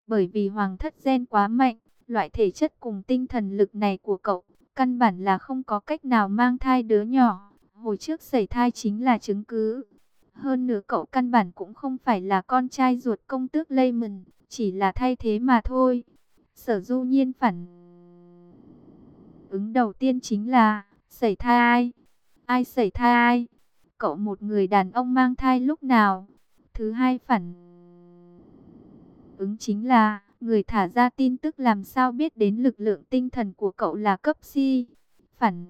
Bởi vì hoàng thất gen quá mạnh, loại thể chất cùng tinh thần lực này của cậu, căn bản là không có cách nào mang thai đứa nhỏ. Hồi trước sẩy thai chính là chứng cứ. Hơn nữa cậu căn bản cũng không phải là con trai ruột công tước Lehman, chỉ là thay thế mà thôi. Sở Du Nhiên phản ứng đầu tiên chính là sẩy thai. Ai sẩy thai? Cậu một người đàn ông mang thai lúc nào? Thứ hai phản ứng chính là người thả ra tin tức làm sao biết đến lực lượng tinh thần của cậu là cấp si. Phản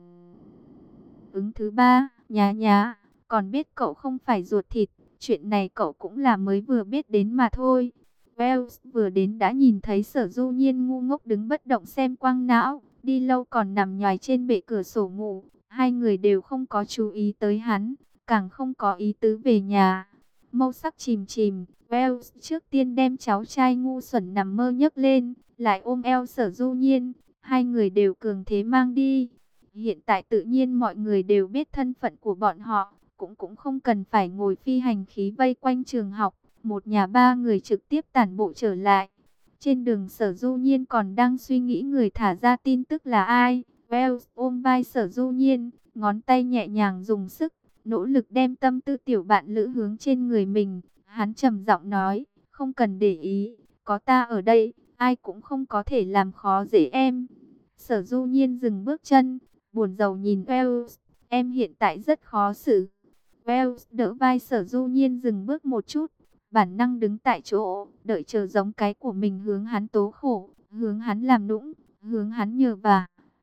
ứng thứ ba, nhá, còn biết cậu không phải ruột thịt, chuyện này cậu cũng là mới vừa biết đến mà thôi. Wells vừa đến đã nhìn thấy Sở Du Nhiên ngu ngốc đứng bất động xem quang não, đi lâu còn nằm nhoài trên bệ cửa sổ ngủ. Hai người đều không có chú ý tới hắn, càng không có ý tứ về nhà. Mâu sắc chìm chìm, Wells trước tiên đem cháu trai ngu xuẩn nằm mơ nhấc lên, lại ôm eo Sở Du Nhiên. Hai người đều cường thế mang đi. Hiện tại tự nhiên mọi người đều biết thân phận của bọn họ, cũng không cần phải ngồi phi hành khí vây quanh trường học. Một nhà ba người trực tiếp tản bộ trở lại. Trên đường Sở Du Nhiên còn đang suy nghĩ người thả ra tin tức là ai. Wells ôm vai Sở Du Nhiên, ngón tay nhẹ nhàng dùng sức, nỗ lực đem tâm tư tiểu bạn lữ hướng trên người mình. Hắn trầm giọng nói, không cần để ý, có ta ở đây, ai cũng không có thể làm khó dễ em. Sở Du Nhiên dừng bước chân, buồn rầu nhìn Wells, em hiện tại rất khó xử. Wells đỡ vai Sở Du Nhiên dừng bước một chút, bản năng đứng tại chỗ, đợi chờ giống cái của mình hướng hắn tố khổ, hướng hắn làm nũng, hướng hắn nhờ vả.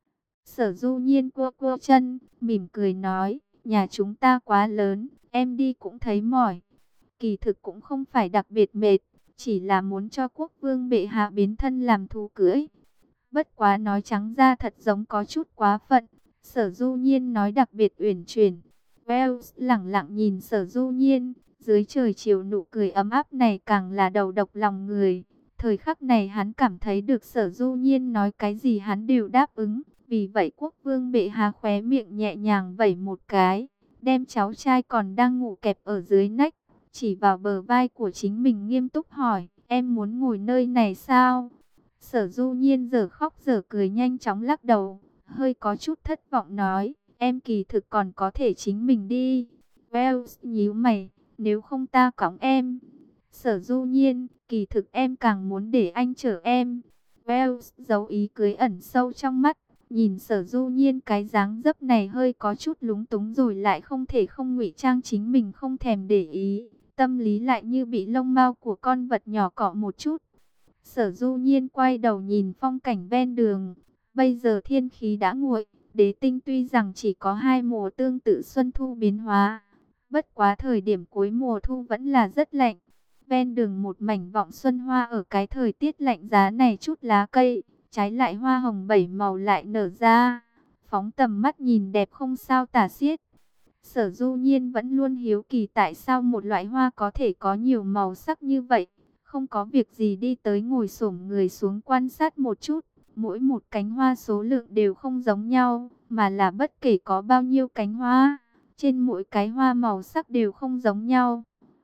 Sở Du Nhiên cua cua chân, mỉm cười nói, nhà chúng ta quá lớn, em đi cũng thấy mỏi. Kỳ thực cũng không phải đặc biệt mệt, chỉ là muốn cho quốc vương bệ hạ biến thân làm thú cưỡi. Bất quá nói trắng ra thật giống có chút quá phận. Sở Du Nhiên nói đặc biệt uyển chuyển. Wells lẳng lặng nhìn Sở Du Nhiên, dưới trời chiều nụ cười ấm áp này càng là đầu độc lòng người. Thời khắc này hắn cảm thấy được Sở Du Nhiên nói cái gì hắn đều đáp ứng. Vì vậy quốc vương bệ hạ khóe miệng nhẹ nhàng vẩy một cái, đem cháu trai còn đang ngủ kẹp ở dưới nách, chỉ vào bờ vai của chính mình nghiêm túc hỏi, em muốn ngồi nơi này sao? Sở Du Nhiên giờ khóc giờ cười nhanh chóng lắc đầu, hơi có chút thất vọng nói, em kỳ thực còn có thể chính mình đi. Wells nhíu mày, nếu không ta cõng em. Sở Du Nhiên, kỳ thực em càng muốn để anh chở em. Wells giấu ý cười ẩn sâu trong mắt, nhìn Sở Du Nhiên cái dáng dấp này hơi có chút lúng túng rồi lại không thể không ngụy trang chính mình không thèm để ý. Tâm lý lại như bị lông mao của con vật nhỏ cọ một chút. Sở Du Nhiên quay đầu nhìn phong cảnh ven đường. Bây giờ thiên khí đã nguội, đế tinh tuy rằng chỉ có hai mùa tương tự xuân thu biến hóa. Bất quá thời điểm cuối mùa thu vẫn là rất lạnh. Ven đường một mảnh vọng xuân hoa ở cái thời tiết lạnh giá này chút lá cây, trái lại hoa hồng bảy màu lại nở ra. Phóng tầm mắt nhìn đẹp không sao tả xiết. Sở Du Nhiên vẫn luôn hiếu kỳ tại sao một loại hoa có thể có nhiều màu sắc như vậy. Không có việc gì đi tới ngồi xổm người xuống quan sát một chút. Mỗi một cánh hoa số lượng đều không giống nhau, mà là bất kể có bao nhiêu cánh hoa, trên mỗi cái hoa màu sắc đều không giống nhau.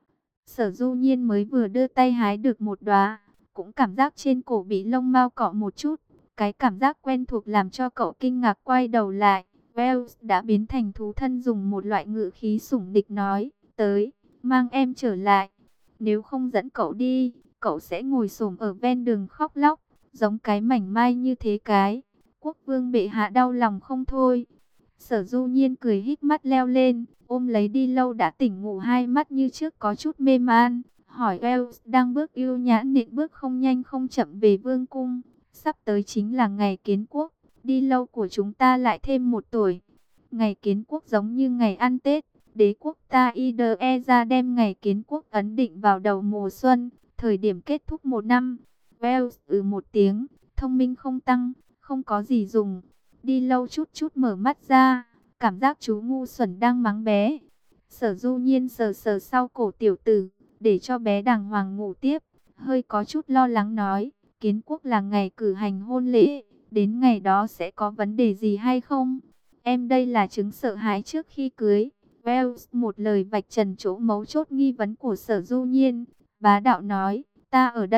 Sở Du Nhiên mới vừa đưa tay hái được một đóa, cũng cảm giác trên cổ bị lông mao cọ một chút. Cái cảm giác quen thuộc làm cho cậu kinh ngạc quay đầu lại. Wells đã biến thành thú thân dùng một loại ngữ khí sủng nịch nói, tới, mang em trở lại. Nếu không dẫn cậu đi, cậu sẽ ngồi xổm ở ven đường khóc lóc, giống cái mảnh mai như thế cái. Quốc vương bệ hạ đau lòng không thôi. Sở Du Nhiên cười híp mắt leo lên, ôm lấy đi lâu đã tỉnh ngủ hai mắt như trước có chút mê man. Hỏi Wells đang bước yêu nhã nện bước không nhanh không chậm về vương cung. Sắp tới chính là ngày kiến quốc, đi lâu của chúng ta lại thêm một tuổi. Ngày kiến quốc giống như ngày ăn Tết, đế quốc ta IDE ra đem ngày kiến quốc ấn định vào đầu mùa xuân, thời điểm kết thúc một năm. Wells một tiếng, thông minh không tăng, không có gì dùng. Đi lâu chút chút mở mắt ra, cảm giác chú ngu xuẩn đang mắng bé. Sở Du Nhiên sờ sờ sau cổ tiểu tử, để cho bé đàng hoàng ngủ tiếp, hơi có chút lo lắng nói, kiến quốc là ngày cử hành hôn lễ, đến ngày đó sẽ có vấn đề gì hay không? Em đây là chứng sợ hãi trước khi cưới. Wells một lời vạch trần chỗ mấu chốt nghi vấn của Sở Du Nhiên, bá đạo nói, ta ở đây,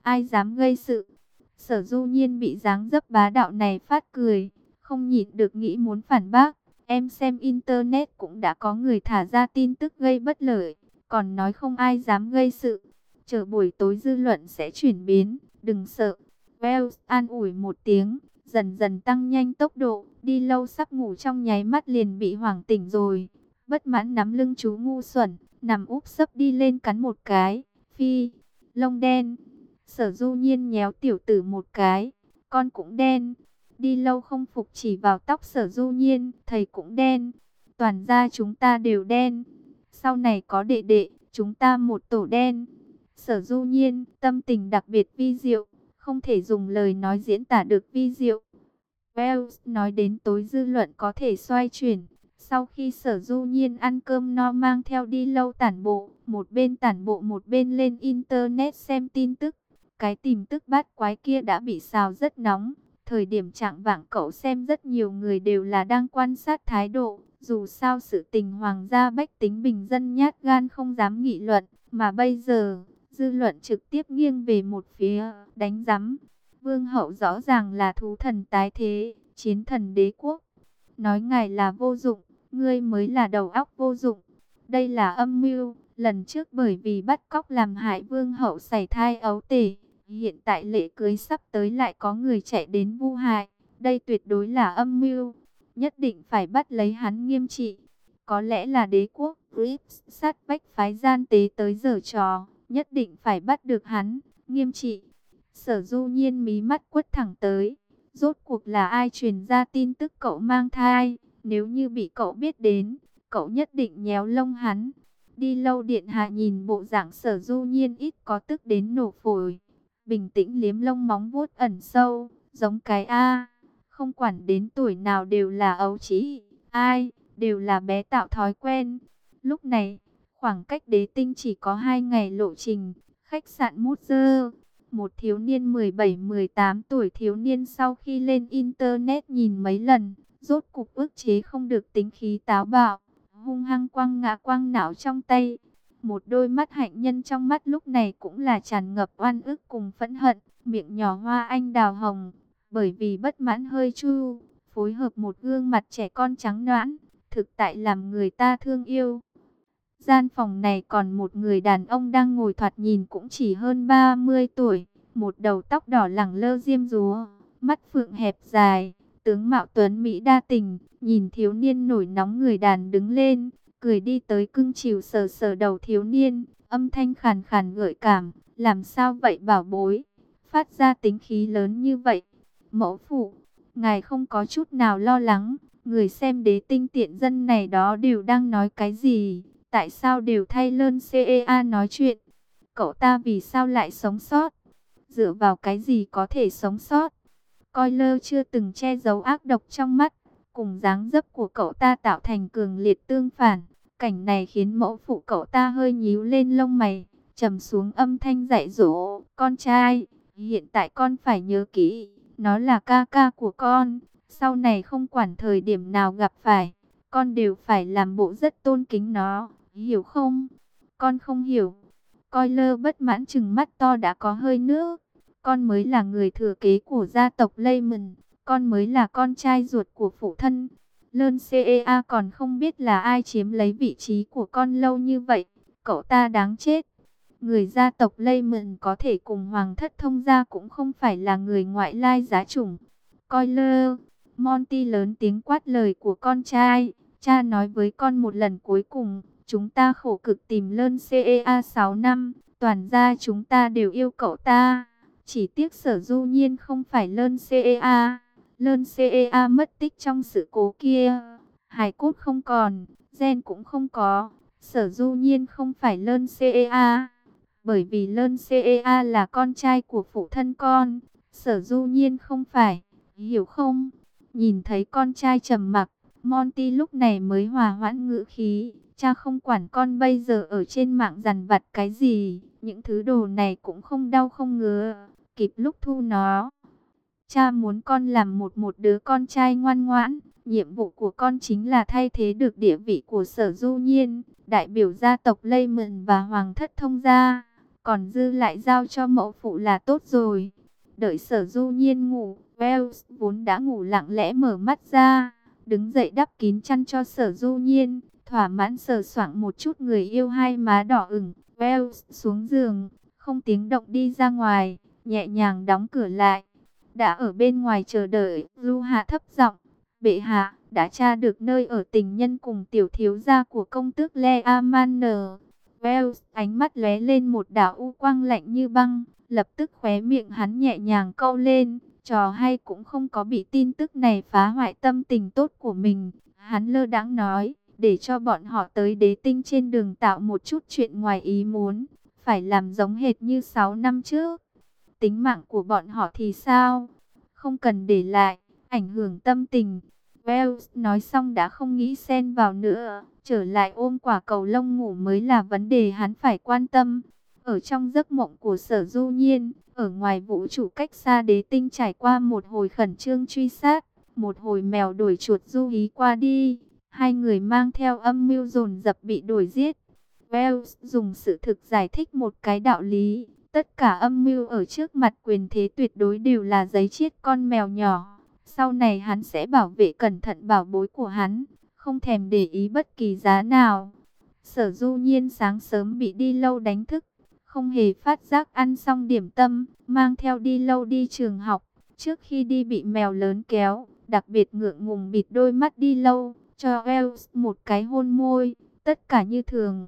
ai dám gây sự. Sở Du Nhiên bị dáng dấp bá đạo này phát cười, không nhịn được nghĩ muốn phản bác. Em xem internet cũng đã có người thả ra tin tức gây bất lợi, còn nói không ai dám gây sự. Chờ buổi tối dư luận sẽ chuyển biến, đừng sợ. Wells an ủi một tiếng, dần dần tăng nhanh tốc độ, đi lâu sắp ngủ trong nháy mắt liền bị hoảng tỉnh rồi. Bất mãn nắm lưng chú ngu xuẩn, nằm úp sấp đi lên cắn một cái. Phi, lông đen. Sở Du Nhiên nhéo tiểu tử một cái, con cũng đen. Đi lâu không phục chỉ vào tóc Sở Du Nhiên, thầy cũng đen. Toàn gia chúng ta đều đen. Sau này có đệ đệ, chúng ta một tổ đen. Sở Du Nhiên, tâm tình đặc biệt vi diệu, không thể dùng lời nói diễn tả được vi diệu. Wells nói đến tối dư luận có thể xoay chuyển. Sau khi Sở Du Nhiên ăn cơm no mang theo đi lâu tản bộ, một bên tản bộ một bên lên internet xem tin tức. Cái tìm tức bát quái kia đã bị xào rất nóng. Thời điểm trạng vạng cậu xem rất nhiều người đều là đang quan sát thái độ. Dù sao sự tình hoàng gia bách tính bình dân nhát gan không dám nghị luận. Mà bây giờ, dư luận trực tiếp nghiêng về một phía, đánh rắm. Vương hậu rõ ràng là thú thần tái thế, chiến thần đế quốc. Nói ngài là vô dụng, ngươi mới là đầu óc vô dụng. Đây là âm mưu, lần trước bởi vì bắt cóc làm hại vương hậu sảy thai ấu tể. Hiện tại lễ cưới sắp tới lại có người chạy đến vu hại. Đây tuyệt đối là âm mưu, nhất định phải bắt lấy hắn nghiêm trị. Có lẽ là đế quốc Grips sát bách phái gian tế tới giở trò, nhất định phải bắt được hắn, nghiêm trị. Sở Du Nhiên mí mắt quất thẳng tới. Rốt cuộc là ai truyền ra tin tức cậu mang thai? Nếu như bị cậu biết đến, cậu nhất định nhéo lông hắn. Đi lâu điện hạ nhìn bộ dạng Sở Du Nhiên ít có tức đến nổ phổi. Bình tĩnh liếm lông móng vuốt ẩn sâu, giống cái A. Không quản đến tuổi nào đều là ấu trĩ, ai, đều là bé tạo thói quen. Lúc này, khoảng cách đế tinh chỉ có 2 ngày lộ trình. Khách sạn Mút Dơ. Một thiếu niên 17-18 tuổi thiếu niên sau khi lên internet nhìn mấy lần, rốt cục ức chế không được tính khí táo bạo, hung hăng quăng ngã quăng não trong tay. Một đôi mắt hạnh nhân trong mắt lúc này cũng là tràn ngập oan ức cùng phẫn hận, miệng nhỏ hoa anh đào hồng, bởi vì bất mãn hơi chu, phối hợp một gương mặt trẻ con trắng nõn, thực tại làm người ta thương yêu. Gian phòng này còn một người đàn ông đang ngồi thoạt nhìn cũng chỉ hơn 30 tuổi, một đầu tóc đỏ lẳng lơ diêm dúa, mắt phượng hẹp dài, tướng mạo tuấn mỹ đa tình, nhìn thiếu niên nổi nóng người đàn đứng lên, cười đi tới cưng chiều sờ sờ đầu thiếu niên, âm thanh khàn khàn gợi cảm, làm sao vậy bảo bối, phát ra tính khí lớn như vậy. Mẫu phụ, ngài không có chút nào lo lắng, người xem đế tinh tiện dân này đó đều đang nói cái gì? Tại sao đều thay Lơn CEA nói chuyện? Cậu ta vì sao lại sống sót? Dựa vào cái gì có thể sống sót? Coi lơ chưa từng che giấu ác độc trong mắt, cùng dáng dấp của cậu ta tạo thành cường liệt tương phản. Cảnh này khiến mẫu phụ cậu ta hơi nhíu lên lông mày, trầm xuống âm thanh dạy dỗ. Con trai, hiện tại con phải nhớ kỹ, nó là ca ca của con. Sau này không quản thời điểm nào gặp phải, con đều phải làm bộ rất tôn kính nó. Hiểu không? Con không hiểu. Coi lơ bất mãn chừng mắt to đã có hơi nước. Con mới là người thừa kế của gia tộc Lehman. Con mới là con trai ruột của phụ thân. Lơn CEA còn không biết là ai chiếm lấy vị trí của con lâu như vậy. Cậu ta đáng chết. Người gia tộc Lehman có thể cùng hoàng thất thông gia cũng không phải là người ngoại lai giá chủng. Coi lơ. Monty lớn tiếng quát lời của con trai. Cha nói với con một lần cuối cùng. Chúng ta khổ cực tìm Lơn CEA 6 năm, toàn gia chúng ta đều yêu cậu ta. Chỉ tiếc Sở Du Nhiên không phải Lơn CEA. Lơn CEA mất tích trong sự cố kia. Hài cốt không còn, gen cũng không có. Sở Du Nhiên không phải Lơn CEA. Bởi vì Lơn CEA là con trai của phụ thân con. Sở Du Nhiên không phải, hiểu không? Nhìn thấy con trai trầm mặc, Monty lúc này mới hòa hoãn ngữ khí. Cha không quản con bây giờ ở trên mạng dằn vặt cái gì, những thứ đồ này cũng không đau không ngứa, kịp lúc thu nó. Cha muốn con làm một đứa con trai ngoan ngoãn, nhiệm vụ của con chính là thay thế được địa vị của Sở Du Nhiên, đại biểu gia tộc Lehman và hoàng thất thông gia. còn dư lại giao cho mẫu phụ là tốt rồi. Đợi Sở Du Nhiên ngủ, Wells vốn đã ngủ lặng lẽ mở mắt ra, đứng dậy đắp kín chăn cho Sở Du Nhiên, thỏa mãn sờ soạng một chút người yêu hai má đỏ ửng. Wells xuống giường, không tiếng động đi ra ngoài, nhẹ nhàng đóng cửa lại. Đã ở bên ngoài chờ đợi, Du Hạ thấp giọng, bệ hạ đã tra được nơi ở tình nhân cùng tiểu thiếu gia của công tước Lea Manor. Wells ánh mắt lóe lên một đạo u quang lạnh như băng, lập tức khóe miệng hắn nhẹ nhàng câu lên. Trò hay cũng không có bị tin tức này phá hoại tâm tình tốt của mình. Hắn lơ đãng nói, để cho bọn họ tới đế tinh trên đường tạo một chút chuyện ngoài ý muốn, phải làm giống hệt như 6 năm trước. Tính mạng của bọn họ thì sao? Không cần để lại, ảnh hưởng tâm tình. Wells nói xong đã không nghĩ xen vào nữa, trở lại ôm quả cầu lông ngủ mới là vấn đề hắn phải quan tâm. Ở trong giấc mộng của Sở Du Nhiên, ở ngoài vũ trụ cách xa đế tinh trải qua một hồi khẩn trương truy sát, một hồi mèo đuổi chuột du hí qua đi, hai người mang theo âm mưu dồn dập bị đuổi giết. Wells dùng sự thực giải thích một cái đạo lý, tất cả âm mưu ở trước mặt quyền thế tuyệt đối đều là giấy chiết con mèo nhỏ. Sau này hắn sẽ bảo vệ cẩn thận bảo bối của hắn, không thèm để ý bất kỳ giá nào. Sở Du Nhiên sáng sớm bị đi lâu đánh thức, không hề phát giác ăn xong điểm tâm, mang theo đi lâu đi trường học. Trước khi đi bị mèo lớn kéo, đặc biệt ngượng ngùng bịt đôi mắt đi lâu, cho Wells một cái hôn môi, tất cả như thường.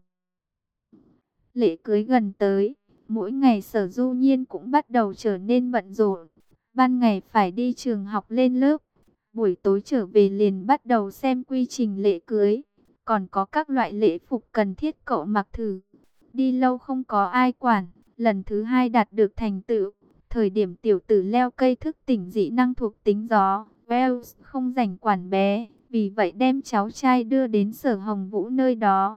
Lễ cưới gần tới, mỗi ngày Sở Du Nhiên cũng bắt đầu trở nên bận rộn. Ban ngày phải đi trường học lên lớp, buổi tối trở về liền bắt đầu xem quy trình lễ cưới. Còn có các loại lễ phục cần thiết cậu mặc thử. Đi lâu không có ai quản, lần thứ hai đạt được thành tựu. Thời điểm tiểu tử leo cây thức tỉnh dị năng thuộc tính gió, Wells không rảnh quản bé, vì vậy đem cháu trai đưa đến Sở Hồng Vũ nơi đó.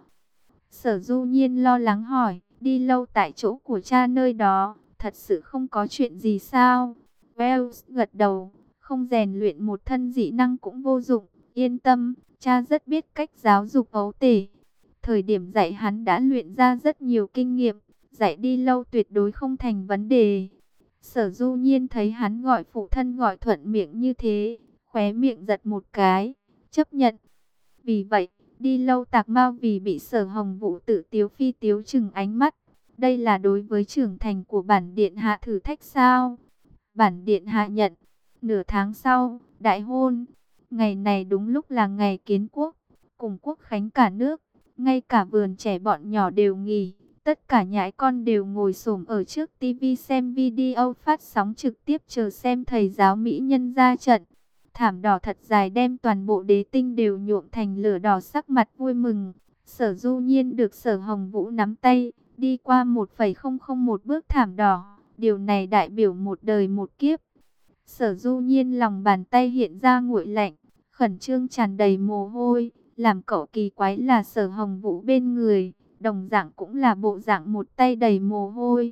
Sở Du Nhiên lo lắng hỏi, đi lâu tại chỗ của cha nơi đó, thật sự không có chuyện gì sao? Wells gật đầu, không rèn luyện một thân dị năng cũng vô dụng, yên tâm, cha rất biết cách giáo dục ấu tể. Thời điểm dạy hắn đã luyện ra rất nhiều kinh nghiệm, dạy đi lâu tuyệt đối không thành vấn đề. Sở Du Nhiên thấy hắn gọi phụ thân gọi thuận miệng như thế, khóe miệng giật một cái, chấp nhận. Vì vậy, đi lâu tạc mau vì bị Sở Hồng Vũ tự tiếu phi tiếu chừng ánh mắt. Đây là đối với trưởng thành của bản điện hạ thử thách sao? Bản điện hạ nhận. Nửa tháng sau, đại hôn. Ngày này đúng lúc là ngày kiến quốc, cùng quốc khánh cả nước. Ngay cả vườn trẻ bọn nhỏ đều nghỉ. Tất cả nhãi con đều ngồi xổm ở trước tivi xem video phát sóng trực tiếp chờ xem thầy giáo mỹ nhân ra trận. Thảm đỏ thật dài đem toàn bộ đế tinh đều nhuộm thành lửa đỏ, sắc mặt vui mừng. Sở Du Nhiên được Sở Hồng Vũ nắm tay, đi qua 1,001 bước thảm đỏ. Điều này đại biểu một đời một kiếp. Sở Du Nhiên lòng bàn tay hiện ra nguội lạnh, khẩn trương tràn đầy mồ hôi. Làm cậu kỳ quái là Sở Hồng Vũ bên người, đồng dạng cũng là bộ dạng một tay đầy mồ hôi.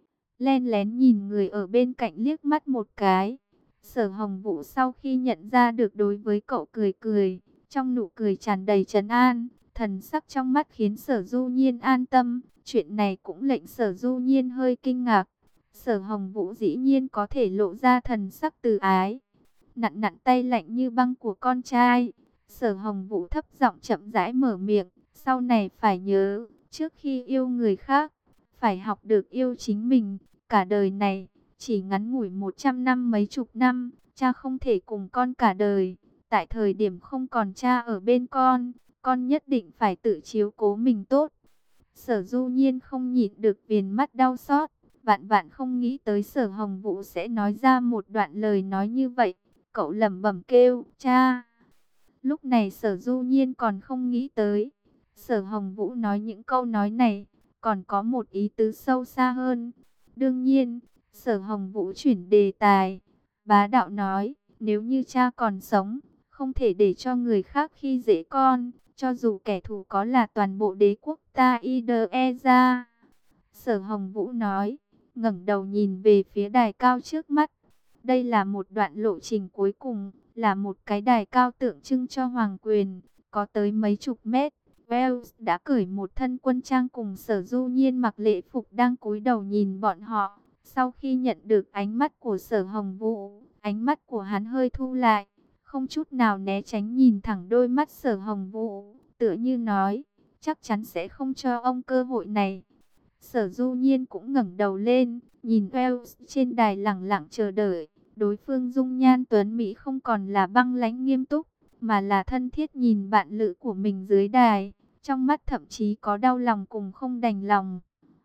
Len lén nhìn người ở bên cạnh liếc mắt một cái. Sở Hồng Vũ sau khi nhận ra được đối với cậu cười cười, trong nụ cười tràn đầy trấn an, thần sắc trong mắt khiến Sở Du Nhiên an tâm. Chuyện này cũng lệnh Sở Du Nhiên hơi kinh ngạc. Sở Hồng Vũ dĩ nhiên có thể lộ ra thần sắc từ ái, nặn nặn tay lạnh như băng của con trai. Sở Hồng Vũ thấp giọng chậm rãi mở miệng, sau này phải nhớ, trước khi yêu người khác, phải học được yêu chính mình. Cả đời này, chỉ ngắn ngủi 100 năm mấy chục năm, cha không thể cùng con cả đời. Tại thời điểm không còn cha ở bên con nhất định phải tự chiếu cố mình tốt. Sở Du Nhiên không nhịn được viền mắt đau xót, vạn vạn không nghĩ tới Sở Hồng Vũ sẽ nói ra một đoạn lời nói như vậy. Cậu lẩm bẩm kêu, cha. Lúc này Sở Du Nhiên còn không nghĩ tới, Sở Hồng Vũ nói những câu nói này, còn có một ý tứ sâu xa hơn. Đương nhiên, Sở Hồng Vũ chuyển đề tài, bá đạo nói, nếu như cha còn sống, không thể để cho người khác khi dễ con, cho dù kẻ thù có là toàn bộ đế quốc ta IDE ra. Sở Hồng Vũ nói, ngẩng đầu nhìn về phía đài cao trước mắt. Đây là một đoạn lộ trình cuối cùng, là một cái đài cao tượng trưng cho hoàng quyền, có tới mấy chục mét. Wells đã cởi một thân quân trang cùng Sở Du Nhiên mặc lễ phục đang cúi đầu nhìn bọn họ. Sau khi nhận được ánh mắt của Sở Hồng Vũ, ánh mắt của hắn hơi thu lại, không chút nào né tránh nhìn thẳng đôi mắt Sở Hồng Vũ, tựa như nói, chắc chắn sẽ không cho ông cơ hội này. Sở Du Nhiên cũng ngẩng đầu lên, nhìn Wells trên đài lẳng lặng chờ đợi. Đối phương dung nhan tuấn mỹ không còn là băng lãnh nghiêm túc, mà là thân thiết nhìn bạn lữ của mình dưới đài. Trong mắt thậm chí có đau lòng cùng không đành lòng.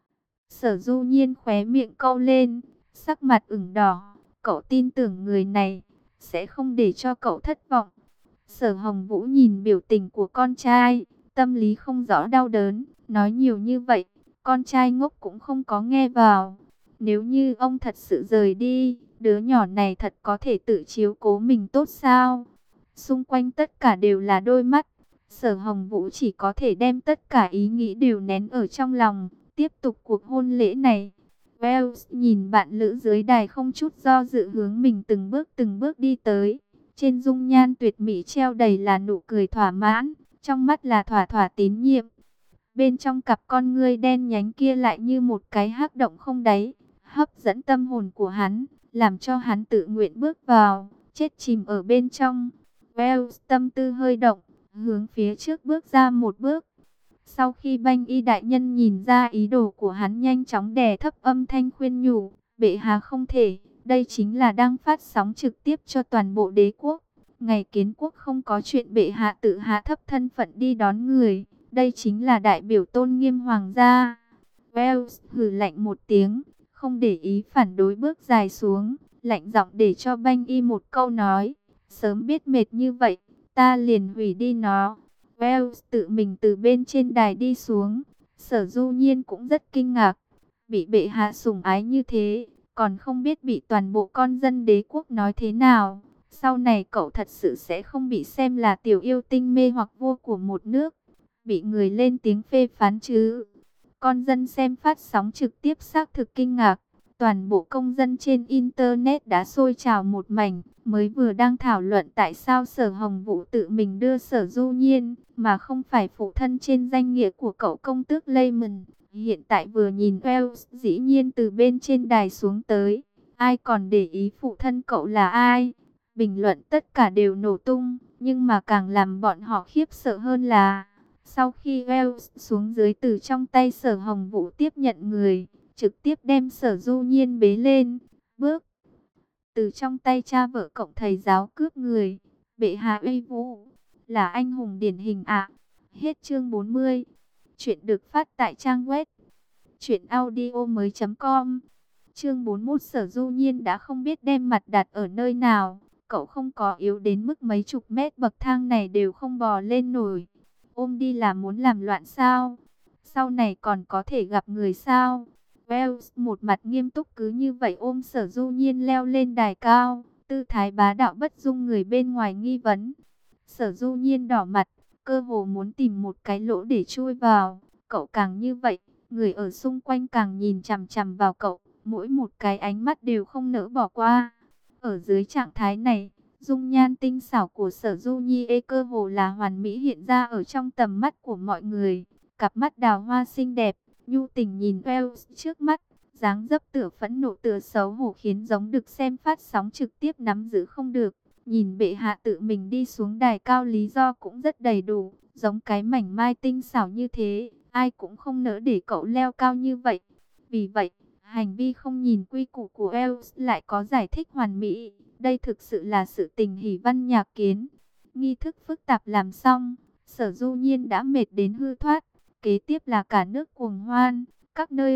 Sở Du Nhiên khóe miệng cau lên, sắc mặt ửng đỏ. Cậu tin tưởng người này sẽ không để cho cậu thất vọng. Sở Hồng Vũ nhìn biểu tình của con trai, tâm lý không rõ đau đớn, nói nhiều như vậy, con trai ngốc cũng không có nghe vào. Nếu như ông thật sự rời đi, đứa nhỏ này thật có thể tự chiếu cố mình tốt sao? Xung quanh tất cả đều là đôi mắt. Sở Hồng Vũ chỉ có thể đem tất cả ý nghĩ đều nén ở trong lòng, tiếp tục cuộc hôn lễ này. Wells nhìn bạn lữ dưới đài không chút do dự hướng mình từng bước đi tới. Trên dung nhan tuyệt mỹ treo đầy là nụ cười thỏa mãn, trong mắt là thỏa thỏa tín nhiệm. Bên trong cặp con ngươi đen nhánh kia lại như một cái hắc động không đáy, hấp dẫn tâm hồn của hắn, làm cho hắn tự nguyện bước vào, chết chìm ở bên trong. Wells tâm tư hơi động, hướng phía trước bước ra một bước. Sau khi Banh Y đại nhân nhìn ra ý đồ của hắn, nhanh chóng đè thấp âm thanh khuyên nhủ, bệ hạ không thể, đây chính là đang phát sóng trực tiếp cho toàn bộ đế quốc. Ngày kiến quốc không có chuyện bệ hạ tự hạ thấp thân phận đi đón người, đây chính là đại biểu tôn nghiêm hoàng gia. Wells hừ lạnh một tiếng, không để ý phản đối, bước dài xuống, lạnh giọng để cho Banh Y một câu nói, sớm biết mệt như vậy, ta liền hủy đi nó. Wells tự mình từ bên trên đài đi xuống. Sở Du Nhiên cũng rất kinh ngạc. Bị bệ hạ sủng ái như thế, còn không biết bị toàn bộ con dân đế quốc nói thế nào. Sau này cậu thật sự sẽ không bị xem là tiểu yêu tinh mê hoặc vua của một nước, bị người lên tiếng phê phán chứ. Con dân xem phát sóng trực tiếp xác thực kinh ngạc. Toàn bộ công dân trên Internet đã sôi trào một mảnh, mới vừa đang thảo luận tại sao Sở Hồng Vũ tự mình đưa Sở Du Nhiên, mà không phải phụ thân trên danh nghĩa của cậu công tước Layman. Hiện tại vừa nhìn Wells dĩ nhiên từ bên trên đài xuống tới, ai còn để ý phụ thân cậu là ai. Bình luận tất cả đều nổ tung, nhưng mà càng làm bọn họ khiếp sợ hơn là, sau khi Wells xuống dưới từ trong tay Sở Hồng Vũ tiếp nhận người, trực tiếp đem Sở Du Nhiên bế lên, bước từ trong tay cha vợ cộng thầy giáo cướp người. Bệ hạ uy vũ, là anh hùng điển hình ạ. Hết chương 40. Chuyện được phát tại trang web truyệnaudiomoi.com. Chương 41. Sở Du Nhiên đã không biết đem mặt đặt ở nơi nào. Cậu không có yếu đến mức mấy chục mét bậc thang này đều không bò lên nổi. Ôm đi là muốn làm loạn sao? Sau này còn có thể gặp người sao? Wells một mặt nghiêm túc cứ như vậy ôm Sở Du Nhiên leo lên đài cao, tư thái bá đạo bất dung người bên ngoài nghi vấn. Sở Du Nhiên đỏ mặt, cơ hồ muốn tìm một cái lỗ để chui vào. Cậu càng như vậy, người ở xung quanh càng nhìn chằm chằm vào cậu, mỗi một cái ánh mắt đều không nỡ bỏ qua. Ở dưới trạng thái này, dung nhan tinh xảo của Sở Du Nhiên cơ hồ là hoàn mỹ hiện ra ở trong tầm mắt của mọi người. Cặp mắt đào hoa xinh đẹp, nhu tình nhìn Wells trước mắt, dáng dấp tựa phẫn nộ tựa xấu hổ khiến giống được xem phát sóng trực tiếp nắm giữ không được. Nhìn bệ hạ tự mình đi xuống đài cao lý do cũng rất đầy đủ, giống cái mảnh mai tinh xảo như thế, ai cũng không nỡ để cậu leo cao như vậy. Vì vậy, hành vi không nhìn quy củ của Wells lại có giải thích hoàn mỹ, đây thực sự là sự tình hỷ văn nhạc kiến. Nghi thức phức tạp làm xong, Sở Du Nhiên đã mệt đến hư thoát. Kế tiếp là cả nước cuồng hoan, các nơi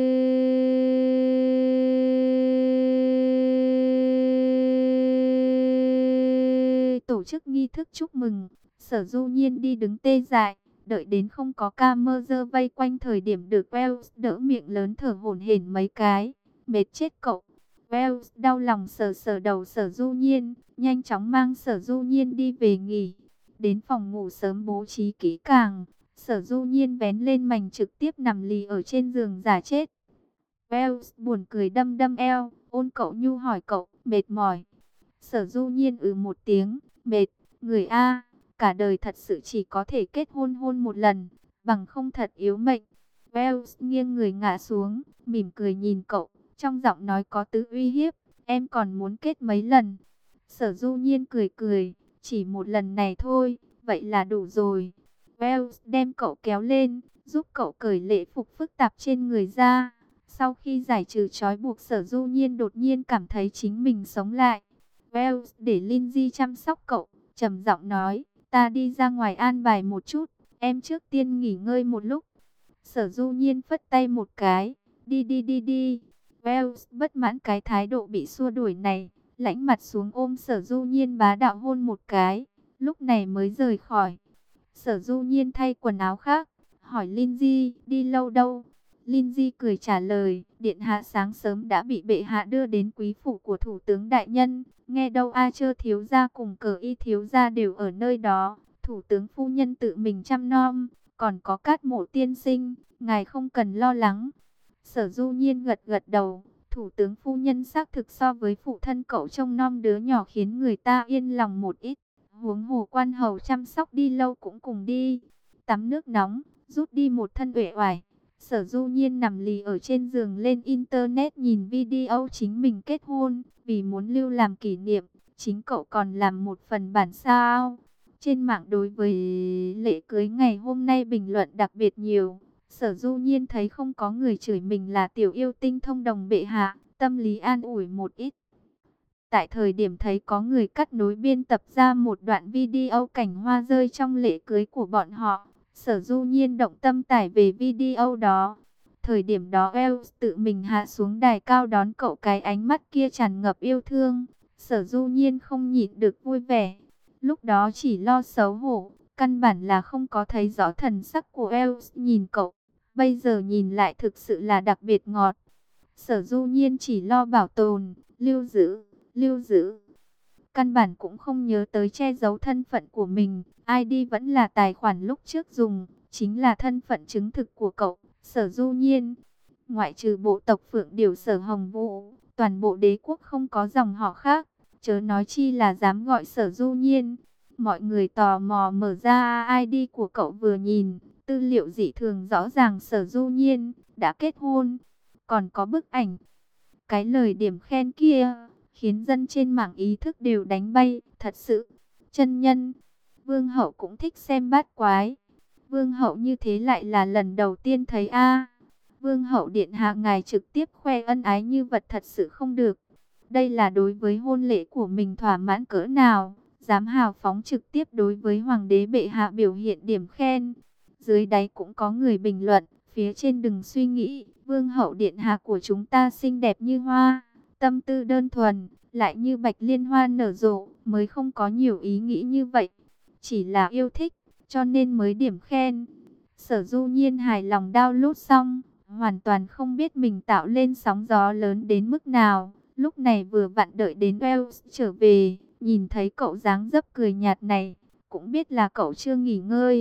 tổ chức nghi thức chúc mừng. Sở Du Nhiên đi đứng tê dại, đợi đến không có camera vây quanh thời điểm được Wells đỡ miệng lớn thở hổn hển mấy cái. Mệt chết cậu. Wells đau lòng sờ sờ đầu Sở Du Nhiên, nhanh chóng mang Sở Du Nhiên đi về nghỉ. Đến phòng ngủ sớm bố trí kỹ càng, Sở Du Nhiên vén lên mành trực tiếp nằm lì ở trên giường giả chết. Wells buồn cười đâm đâm eo, ôn cậu nhu hỏi cậu, mệt mỏi. Sở Du Nhiên một tiếng, mệt, người A, cả đời thật sự chỉ có thể kết hôn hôn một lần, bằng không thật yếu mệnh. Wells nghiêng người ngã xuống, mỉm cười nhìn cậu, trong giọng nói có tứ uy hiếp. Em còn muốn kết mấy lần? Sở Du Nhiên cười cười, chỉ một lần này thôi, vậy là đủ rồi. Wells đem cậu kéo lên, giúp cậu cởi lễ phục phức tạp trên người ra. Sau khi giải trừ trói buộc, Sở Du Nhiên đột nhiên cảm thấy chính mình sống lại. Wells để Lindsay chăm sóc cậu, trầm giọng nói, ta đi ra ngoài an bài một chút, em trước tiên nghỉ ngơi một lúc. Sở Du Nhiên phất tay một cái, đi đi đi đi. Wells bất mãn cái thái độ bị xua đuổi này, lãnh mặt xuống ôm Sở Du Nhiên bá đạo hôn một cái, lúc này mới rời khỏi. Sở Du Nhiên thay quần áo khác, hỏi Lindsay đi lâu đâu. Lindsay cười trả lời, điện hạ sáng sớm đã bị bệ hạ đưa đến quý phủ của thủ tướng đại nhân. Nghe đâu A Chơ thiếu gia cùng Cờ Y thiếu gia đều ở nơi đó. Thủ tướng phu nhân tự mình chăm nom, còn có Cát Mộ tiên sinh, ngài không cần lo lắng. Sở Du Nhiên gật gật đầu, thủ tướng phu nhân xác thực so với phụ thân cậu trông nom đứa nhỏ khiến người ta yên lòng một ít. Huống hồ quan hầu chăm sóc đi lâu cũng cùng đi. Tắm nước nóng, rút đi một thân uể oải. Sở Du Nhiên nằm lì ở trên giường lên internet nhìn video chính mình kết hôn, vì muốn lưu làm kỷ niệm, chính cậu còn làm một phần bản sao. Trên mạng đối với lễ cưới ngày hôm nay bình luận đặc biệt nhiều. Sở Du Nhiên thấy không có người chửi mình là tiểu yêu tinh thông đồng bệ hạ, tâm lý an ủi một ít. Tại thời điểm thấy có người cắt nối biên tập ra một đoạn video cảnh hoa rơi trong lễ cưới của bọn họ, Sở Du Nhiên động tâm tải về video đó. Thời điểm đó Wells tự mình hạ xuống đài cao đón cậu, cái ánh mắt kia tràn ngập yêu thương. Sở Du Nhiên không nhịn được vui vẻ. Lúc đó chỉ lo xấu hổ, căn bản là không có thấy rõ thần sắc của Wells nhìn cậu. Bây giờ nhìn lại thực sự là đặc biệt ngọt. Sở Du Nhiên chỉ lo bảo tồn, lưu giữ. Căn bản cũng không nhớ tới che giấu thân phận của mình. ID vẫn là tài khoản lúc trước dùng, chính là thân phận chứng thực của cậu, Sở Du Nhiên. Ngoại trừ bộ tộc Phượng Điểu Sở Hồng Vũ, toàn bộ đế quốc không có dòng họ khác, chớ nói chi là dám gọi Sở Du Nhiên. Mọi người tò mò mở ra ID của cậu vừa nhìn, tư liệu dị thường rõ ràng, Sở Du Nhiên đã kết hôn, còn có bức ảnh. Cái lời điểm khen kia khiến dân trên mạng ý thức đều đánh bay, thật sự chân nhân. Vương hậu cũng thích xem bát quái. Vương hậu như thế lại là lần đầu tiên thấy a. Vương hậu điện hạ ngài trực tiếp khoe ân ái như vật thật sự không được. Đây là đối với hôn lễ của mình thỏa mãn cỡ nào, dám hào phóng trực tiếp đối với hoàng đế bệ hạ biểu hiện điểm khen. Dưới đáy cũng có người bình luận, phía trên đừng suy nghĩ, vương hậu điện hạ của chúng ta xinh đẹp như hoa, tâm tư đơn thuần, lại như bạch liên hoa nở rộ, mới không có nhiều ý nghĩ như vậy. Chỉ là yêu thích, cho nên mới điểm khen. Sở Du Nhiên hài lòng download xong, hoàn toàn không biết mình tạo lên sóng gió lớn đến mức nào. Lúc này vừa vặn đợi đến Wells trở về, nhìn thấy cậu dáng dấp cười nhạt này, cũng biết là cậu chưa nghỉ ngơi.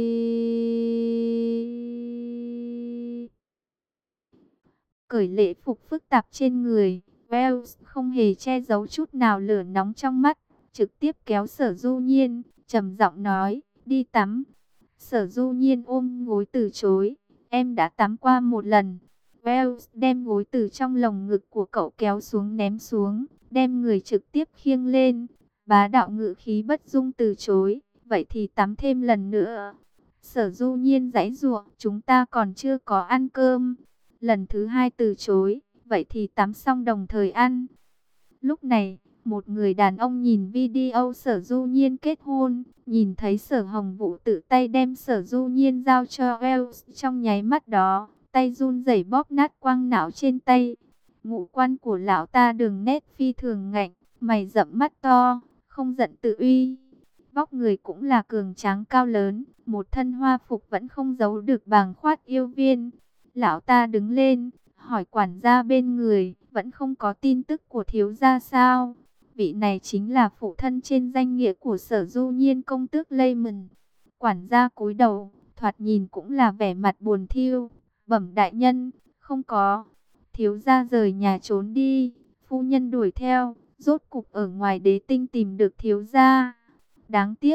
Cởi lễ phục phức tạp trên người, Wells không hề che giấu chút nào lửa nóng trong mắt, trực tiếp kéo Sở Du Nhiên, trầm giọng nói, đi tắm. Sở Du Nhiên ôm gối từ chối, em đã tắm qua một lần. Wells đem gối từ trong lồng ngực của cậu kéo xuống ném xuống, đem người trực tiếp khiêng lên, bá đạo ngữ khí bất dung từ chối, vậy thì tắm thêm lần nữa. Sở Du Nhiên giãy giụa, chúng ta còn chưa có ăn cơm. Lần thứ hai từ chối, vậy thì tắm xong đồng thời ăn. Lúc này, một người đàn ông nhìn video Sở Du Nhiên kết hôn, nhìn thấy Sở Hồng Vũ tự tay đem Sở Du Nhiên giao cho Wells, trong nháy mắt đó, tay run rẩy bóp nát quang não trên tay. Ngũ quan của lão ta đường nét phi thường ngạnh, mày rậm mắt to, không giận tự uy. Vóc người cũng là cường tráng cao lớn, một thân hoa phục vẫn không giấu được bàng khoát yêu viên. Lão ta đứng lên, hỏi quản gia bên người, vẫn không có tin tức của thiếu gia sao? Vị này chính là phụ thân trên danh nghĩa của Sở Du Nhiên, công tước Lehman. Quản gia cúi đầu, thoạt nhìn cũng là vẻ mặt buồn thiu. Bẩm đại nhân, không có. Thiếu gia rời nhà trốn đi, phu nhân đuổi theo, rốt cục ở ngoài đế tinh tìm được thiếu gia. Đáng tiếc,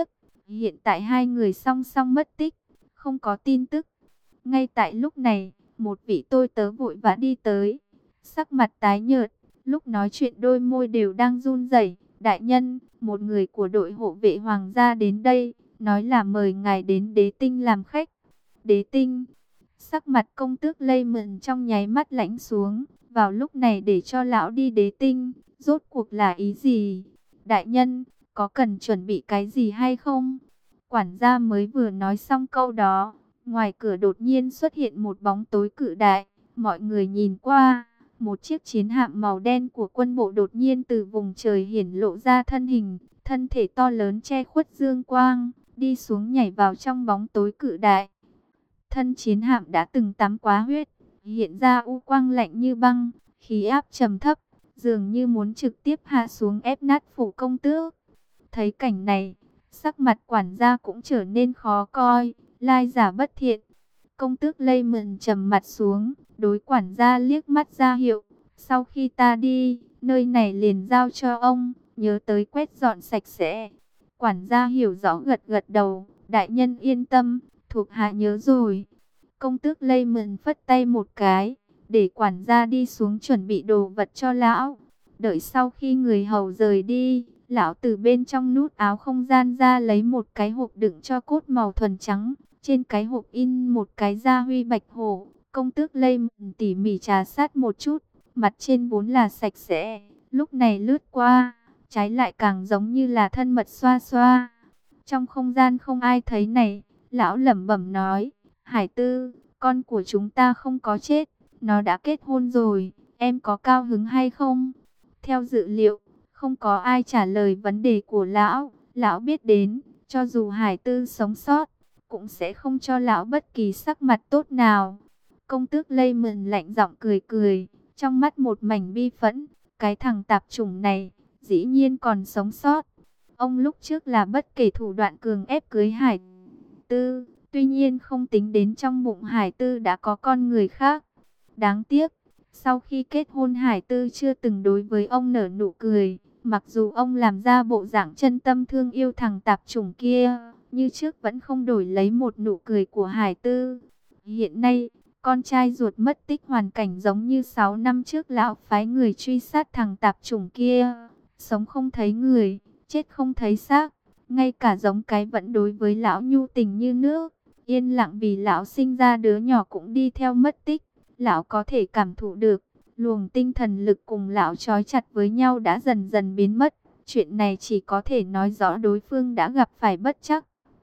Hiện tại hai người song song mất tích, không có tin tức. Ngay tại lúc này, một vị tôi tớ vội vã đi tới, sắc mặt tái nhợt, lúc nói chuyện đôi môi đều đang run rẩy. Đại nhân, một người của đội hộ vệ hoàng gia đến đây, nói là mời ngài đến Đế Tinh làm khách. Đế Tinh, sắc mặt công tước Lây Mượn trong nháy mắt lạnh xuống, vào lúc này để cho lão đi Đế Tinh, rốt cuộc là ý gì? Đại nhân, có cần chuẩn bị cái gì hay không? Quản gia mới vừa nói xong câu đó, ngoài cửa đột nhiên xuất hiện một bóng tối cự đại. Mọi người nhìn qua, một chiếc chiến hạm màu đen của quân bộ đột nhiên từ vùng trời hiển lộ ra thân hình, thân thể to lớn che khuất dương quang, đi xuống nhảy vào trong bóng tối cự đại. Thân chiến hạm đã từng tắm quá huyết, hiện ra u quang lạnh như băng, khí áp trầm thấp, dường như muốn trực tiếp hạ xuống ép nát phủ công tước. Thấy cảnh này, sắc mặt quản gia cũng trở nên khó coi, lai giả bất thiện. Công tước Lây Mượn trầm mặt xuống, đối quản gia liếc mắt ra hiệu, sau khi ta đi, nơi này liền giao cho ông, nhớ tới quét dọn sạch sẽ. Quản gia hiểu rõ gật gật đầu, đại nhân yên tâm, thuộc hạ nhớ rồi. Công tước Lây Mượn phất tay một cái, để quản gia đi xuống chuẩn bị đồ vật cho lão. Đợi sau khi người hầu rời đi, lão từ bên trong nút áo không gian ra lấy một cái hộp đựng cho cốt màu thuần trắng. Trên cái hộp in một cái gia huy bạch hổ. Công tước Lây Mượn tỉ mỉ trà sát một chút, mặt trên vốn là sạch sẽ, lúc này lướt qua, trái lại càng giống như là thân mật xoa xoa. Trong không gian không ai thấy này, lão lẩm bẩm nói, Hải Tư, con của chúng ta không có chết, nó đã kết hôn rồi, em có cao hứng hay không? Theo dự liệu, không có ai trả lời vấn đề của lão. Lão biết đến, cho dù Hải Tư sống sót, cũng sẽ không cho lão bất kỳ sắc mặt tốt nào. Công tước Lây Mượn lạnh giọng cười cười, trong mắt một mảnh bi phẫn. Cái thằng tạp chủng này, dĩ nhiên còn sống sót. Ông lúc trước là bất kể thủ đoạn cường ép cưới Hải Tư, tuy nhiên không tính đến trong bụng Hải Tư đã có con người khác. Đáng tiếc, sau khi kết hôn Hải Tư chưa từng đối với ông nở nụ cười. Mặc dù ông làm ra bộ dạng chân tâm thương yêu thằng tạp chủng kia, như trước vẫn không đổi lấy một nụ cười của Hải Tư. Hiện nay, con trai ruột mất tích hoàn cảnh giống như 6 năm trước lão phái người truy sát thằng tạp chủng kia. Sống không thấy người, chết không thấy xác. Ngay cả giống cái vẫn đối với lão nhu tình như nước. Yên lặng vì lão sinh ra đứa nhỏ cũng đi theo mất tích. Lão có thể cảm thụ được, luồng tinh thần lực cùng lão trói chặt với nhau đã dần dần biến mất. Chuyện này chỉ có thể nói rõ đối phương đã gặp phải bất trắc.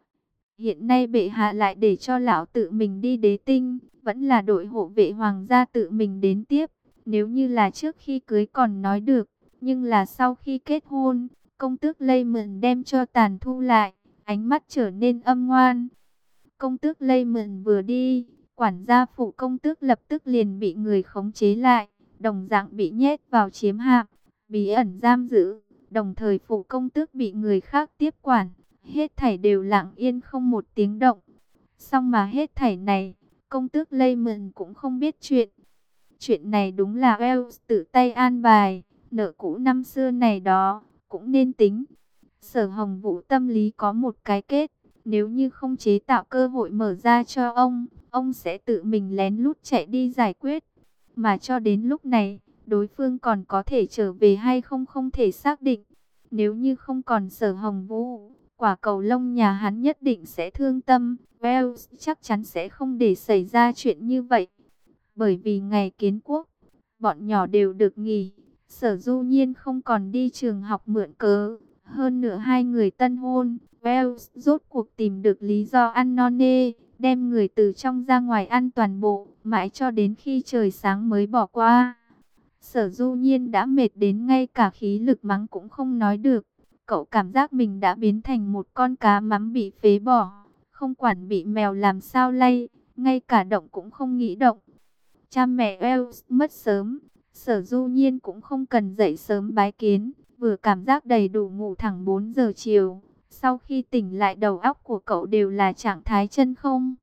Hiện nay bệ hạ lại để cho lão tự mình đi Đế Tinh, vẫn là đội hộ vệ hoàng gia tự mình đến tiếp. Nếu như là trước khi cưới còn nói được, nhưng là sau khi kết hôn, công tước Lây Mượn đem cho tàn thu lại, ánh mắt trở nên âm ngoan. Công tước Lây Mượn vừa đi, quản gia phụ công tước lập tức liền bị người khống chế lại, đồng dạng bị nhét vào chiếm hạm, bí ẩn giam giữ, đồng thời phụ công tước bị người khác tiếp quản, hết thảy đều lặng yên không một tiếng động. Song mà hết thảy này, công tước Lây Mượn cũng không biết chuyện. Chuyện này đúng là Wells tự tay an bài, nợ cũ năm xưa này đó, cũng nên tính. Sở Hồng Vũ tâm lý có một cái kết. Nếu như không chế tạo cơ hội mở ra cho ông sẽ tự mình lén lút chạy đi giải quyết. Mà cho đến lúc này, đối phương còn có thể trở về hay không không thể xác định. Nếu như không còn Sở Hồng Vũ, quả cầu lông nhà hắn nhất định sẽ thương tâm. Wells chắc chắn sẽ không để xảy ra chuyện như vậy. Bởi vì ngày kiến quốc, bọn nhỏ đều được nghỉ. Sở Du Nhiên không còn đi trường học mượn cớ. Hơn nữa hai người tân hôn, Wells rốt cuộc tìm được lý do ăn no nê, đem người từ trong ra ngoài ăn toàn bộ, mãi cho đến khi trời sáng mới bỏ qua. Sở Du Nhiên đã mệt đến ngay cả khí lực mắng cũng không nói được. Cậu cảm giác mình đã biến thành một con cá mắm bị phế bỏ, không quản bị mèo làm sao lay, ngay cả động cũng không nghĩ động. Cha mẹ Wells mất sớm, Sở Du Nhiên cũng không cần dậy sớm bái kiến, vừa cảm giác đầy đủ ngủ thẳng 4 giờ chiều. Sau khi tỉnh lại đầu óc của cậu đều là trạng thái chân không.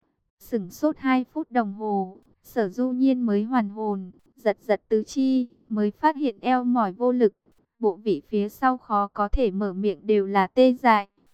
Sửng sốt 2 phút đồng hồ, Sở Du Nhiên mới hoàn hồn, giật giật tứ chi, mới phát hiện eo mỏi vô lực. Bộ vị phía sau khó có thể mở miệng đều là tê dại.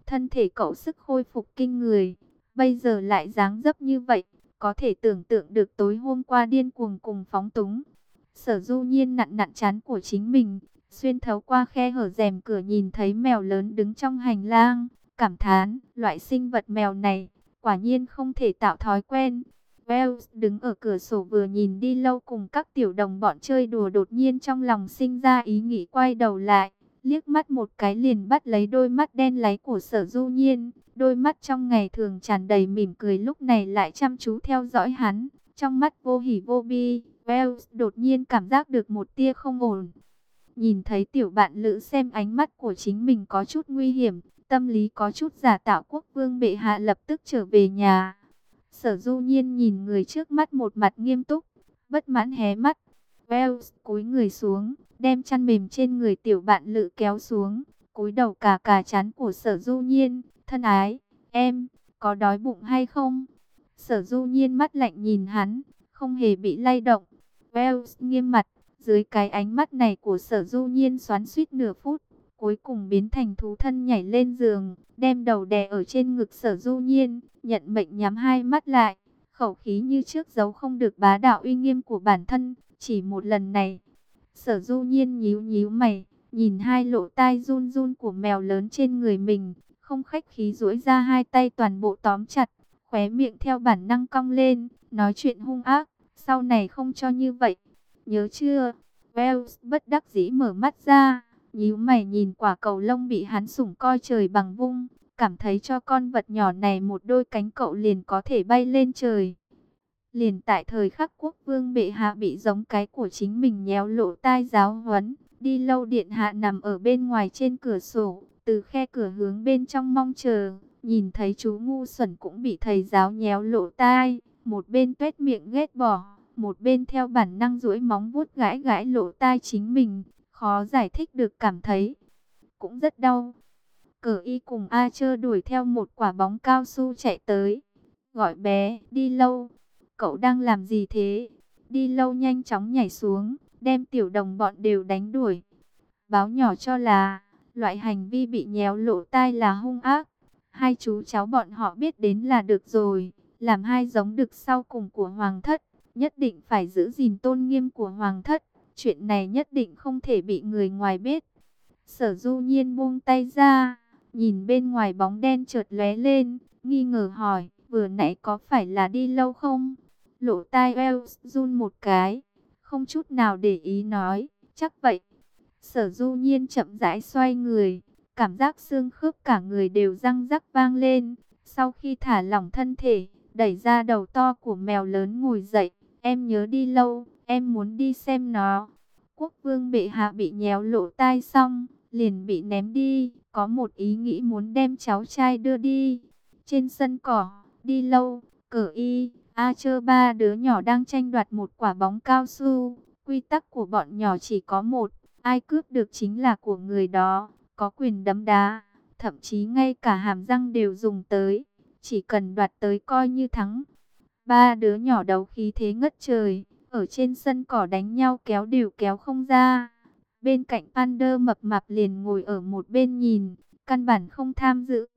thân thể cậu sức khôi phục kinh người, bây giờ lại dáng dấp như vậy, có thể tưởng tượng được tối hôm qua điên cuồng cùng phóng túng. Sở Du Nhiên nặn nặn trán của chính mình, xuyên thấu qua khe hở rèm cửa nhìn thấy mèo lớn đứng trong hành lang, cảm thán, loại sinh vật mèo này, quả nhiên không thể tạo thói quen. Wells đứng ở cửa sổ vừa nhìn đi lâu cùng các tiểu đồng bọn chơi đùa, đột nhiên trong lòng sinh ra ý nghĩ quay đầu lại, liếc mắt một cái liền bắt lấy đôi mắt đen láy của Sở Du Nhiên. Đôi mắt trong ngày thường tràn đầy mỉm cười lúc này lại chăm chú theo dõi hắn, trong mắt vô hỉ vô bi. Wells đột nhiên cảm giác được một tia không ổn. Nhìn thấy tiểu bạn lữ xem ánh mắt của chính mình có chút nguy hiểm, tâm lý có chút giả tạo, quốc vương bệ hạ lập tức trở về nhà. Sở Du Nhiên nhìn người trước mắt một mặt nghiêm túc, bất mãn hé mắt. Wells cúi người xuống, đem chăn mềm trên người tiểu bạn lữ kéo xuống, cúi đầu cà cà trán của Sở Du Nhiên. Thân ái, em, có đói bụng hay không? Sở Du Nhiên mắt lạnh nhìn hắn, không hề bị lay động. Wells nghiêm mặt, dưới cái ánh mắt này của Sở Du Nhiên xoắn xuýt nửa phút, cuối cùng biến thành thú thân nhảy lên giường, đem đầu đè ở trên ngực Sở Du Nhiên, nhận mệnh nhắm hai mắt lại, khẩu khí như trước giấu không được bá đạo uy nghiêm của bản thân, chỉ một lần này. Sở Du Nhiên nhíu nhíu mày, nhìn hai lỗ tai run run của mèo lớn trên người mình, không khách khí duỗi ra hai tay toàn bộ tóm chặt, khóe miệng theo bản năng cong lên, nói chuyện hung ác, sau này không cho như vậy, nhớ chưa? Wells bất đắc dĩ mở mắt ra, nhíu mày nhìn quả cầu lông bị hắn sủng coi trời bằng vung, cảm thấy cho con vật nhỏ này một đôi cánh cậu liền có thể bay lên trời. Liền tại thời khắc quốc vương bệ hạ bị giống cái của chính mình nhéo lỗ tai giáo huấn, đi lâu điện hạ nằm ở bên ngoài trên cửa sổ, từ khe cửa hướng bên trong mong chờ, nhìn thấy chú ngu xuẩn cũng bị thầy giáo nhéo lỗ tai, một bên tuét miệng ghét bỏ, một bên theo bản năng duỗi móng vuốt gãi gãi lỗ tai chính mình, khó giải thích được, cảm thấy cũng rất đau. Cờ y cùng A Chơ đuổi theo một quả bóng cao su chạy tới, gọi bé, đi lâu, cậu đang làm gì thế? Đi lâu nhanh chóng nhảy xuống, đem tiểu đồng bọn đều đánh đuổi. Báo nhỏ cho là, loại hành vi bị nhéo lỗ tai là hung ác. Hai chú cháu bọn họ biết đến là được rồi, làm hai giống đực sau cùng của hoàng thất, nhất định phải giữ gìn tôn nghiêm của hoàng thất. Chuyện này nhất định không thể bị người ngoài biết. Sở Du Nhiên buông tay ra, nhìn bên ngoài bóng đen chợt lóe lên, nghi ngờ hỏi, vừa nãy có phải là đi lâu không? Lỗ tai Wells run một cái, không chút nào để ý nói, chắc vậy. Sở Du Nhiên chậm rãi xoay người, cảm giác xương khớp cả người đều răng rắc vang lên. Sau khi thả lỏng thân thể, đẩy ra đầu to của mèo lớn ngồi dậy, em nhớ đi lâu, em muốn đi xem nó. Quốc vương bệ hạ bị nhéo lỗ tai xong, liền bị ném đi, có một ý nghĩ muốn đem cháu trai đưa đi. Trên sân cỏ, đi lâu, Cờ y, A Chơ ba đứa nhỏ đang tranh đoạt một quả bóng cao su. Quy tắc của bọn nhỏ chỉ có một, ai cướp được chính là của người đó, có quyền đấm đá, thậm chí ngay cả hàm răng đều dùng tới, chỉ cần đoạt tới coi như thắng. Ba đứa nhỏ đấu khí thế ngất trời, ở trên sân cỏ đánh nhau kéo đều kéo không ra. Bên cạnh Pander mập mạp liền ngồi ở một bên nhìn, căn bản không tham dự.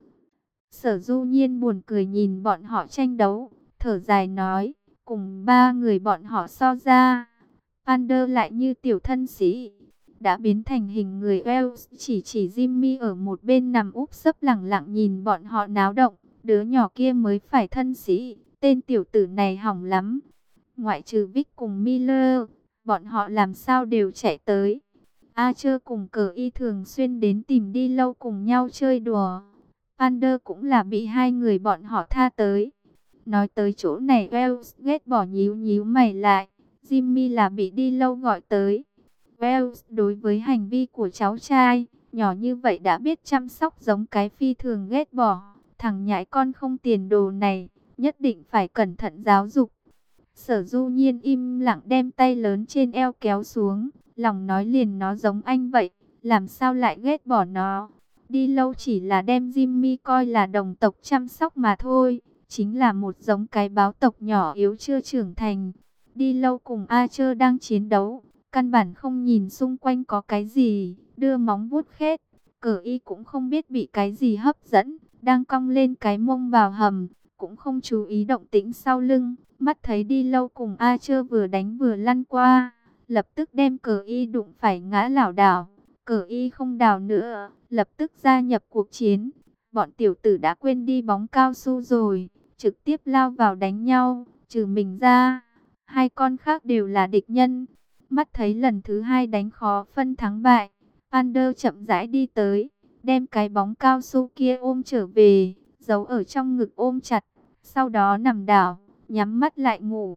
Sở Du Nhiên buồn cười nhìn bọn họ tranh đấu, thở dài nói, cùng ba người bọn họ so ra, Pander lại như tiểu thân sĩ, đã biến thành hình người. Wells chỉ Jimmy ở một bên nằm úp sấp lẳng lặng nhìn bọn họ náo động, đứa nhỏ kia mới phải thân sĩ, tên tiểu tử này hỏng lắm. Ngoại trừ Vic cùng Miller, bọn họ làm sao đều chạy tới. Archer cùng Cờ y thường xuyên đến tìm đi lâu cùng nhau chơi đùa. Pander cũng là bị hai người bọn họ tha tới. Nói tới chỗ này Wells ghét bỏ nhíu nhíu mày lại. Jimmy là bị đi lâu gọi tới. Wells đối với hành vi của cháu trai, nhỏ như vậy đã biết chăm sóc giống cái phi thường ghét bỏ. Thằng nhãi con không tiền đồ này, nhất định phải cẩn thận giáo dục. Sở Du Nhiên im lặng đem tay lớn trên eo kéo xuống, lòng nói liền nó giống anh vậy, làm sao lại ghét bỏ nó. Đi lâu chỉ là đem Jimmy coi là đồng tộc chăm sóc mà thôi, chính là một giống cái báo tộc nhỏ yếu chưa trưởng thành. Đi lâu cùng Archer đang chiến đấu, căn bản không nhìn xung quanh có cái gì, đưa móng vuốt khét, Cờ y cũng không biết bị cái gì hấp dẫn, đang cong lên cái mông vào hầm, cũng không chú ý động tĩnh sau lưng, mắt thấy đi lâu cùng A Chơ vừa đánh vừa lăn qua, lập tức đem cờ y đụng phải ngã lảo đảo. Cờ y không đào nữa, lập tức gia nhập cuộc chiến. Bọn tiểu tử đã quên đi bóng cao su rồi, trực tiếp lao vào đánh nhau, trừ mình ra, hai con khác đều là địch nhân. Mắt thấy lần thứ hai đánh khó phân thắng bại, Pander chậm rãi đi tới, đem cái bóng cao su kia ôm trở về, giấu ở trong ngực ôm chặt, sau đó nằm đảo, nhắm mắt lại ngủ.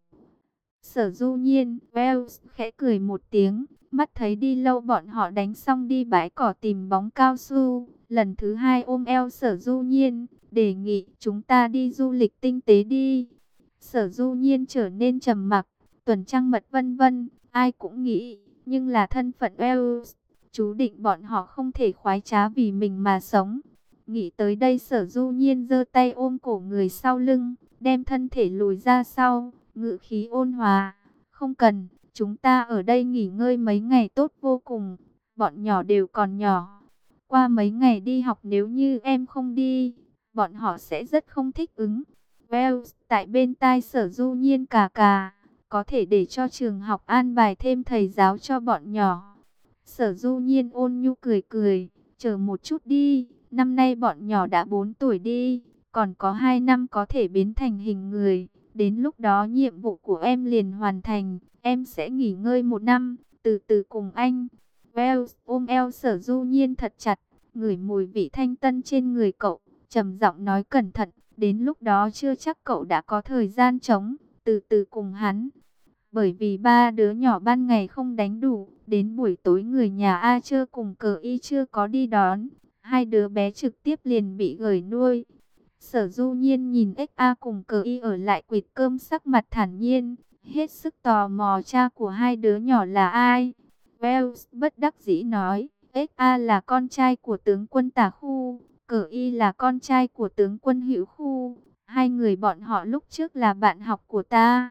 Sở Du Nhiên, Wells khẽ cười một tiếng, mắt thấy đi lâu bọn họ đánh xong đi bãi cỏ tìm bóng cao su, lần thứ hai ôm eo Sở Du Nhiên, đề nghị chúng ta đi du lịch tinh tế đi. Sở Du Nhiên trở nên trầm mặc, tuần trăng mật vân vân, ai cũng nghĩ, nhưng là thân phận Wells, chú định bọn họ không thể khoái trá vì mình mà sống. Nghĩ tới đây Sở Du Nhiên giơ tay ôm cổ người sau lưng, đem thân thể lùi ra sau, ngữ khí ôn hòa. Không cần, chúng ta ở đây nghỉ ngơi mấy ngày tốt vô cùng, bọn nhỏ đều còn nhỏ. Qua mấy ngày đi học nếu như em không đi, bọn họ sẽ rất không thích ứng. Wells tại bên tai Sở Du Nhiên cà cà, có thể để cho trường học an bài thêm thầy giáo cho bọn nhỏ. Sở Du Nhiên ôn nhu cười cười, chờ một chút đi, năm nay bọn nhỏ đã 4 tuổi đi, còn có 2 năm có thể biến thành hình người, đến lúc đó nhiệm vụ của em liền hoàn thành, em sẽ nghỉ ngơi 1 năm, từ từ cùng anh. Wells ôm eo Sở Du Nhiên thật chặt, ngửi mùi vị thanh tân trên người cậu, trầm giọng nói cẩn thận, đến lúc đó chưa chắc cậu đã có thời gian trống, từ từ cùng hắn. Bởi vì ba đứa nhỏ ban ngày không đánh đủ, đến buổi tối người nhà A Chơ cùng Cờ Y chưa có đi đón, hai đứa bé trực tiếp liền bị gửi nuôi. Sở Du Nhiên nhìn XA cùng Cờ Y ở lại quỵt cơm sắc mặt thản nhiên, hết sức tò mò cha của hai đứa nhỏ là ai. Wells bất đắc dĩ nói, XA là con trai của tướng quân Tả Khu, Cờ Y là con trai của tướng quân Hữu Khu, hai người bọn họ lúc trước là bạn học của ta.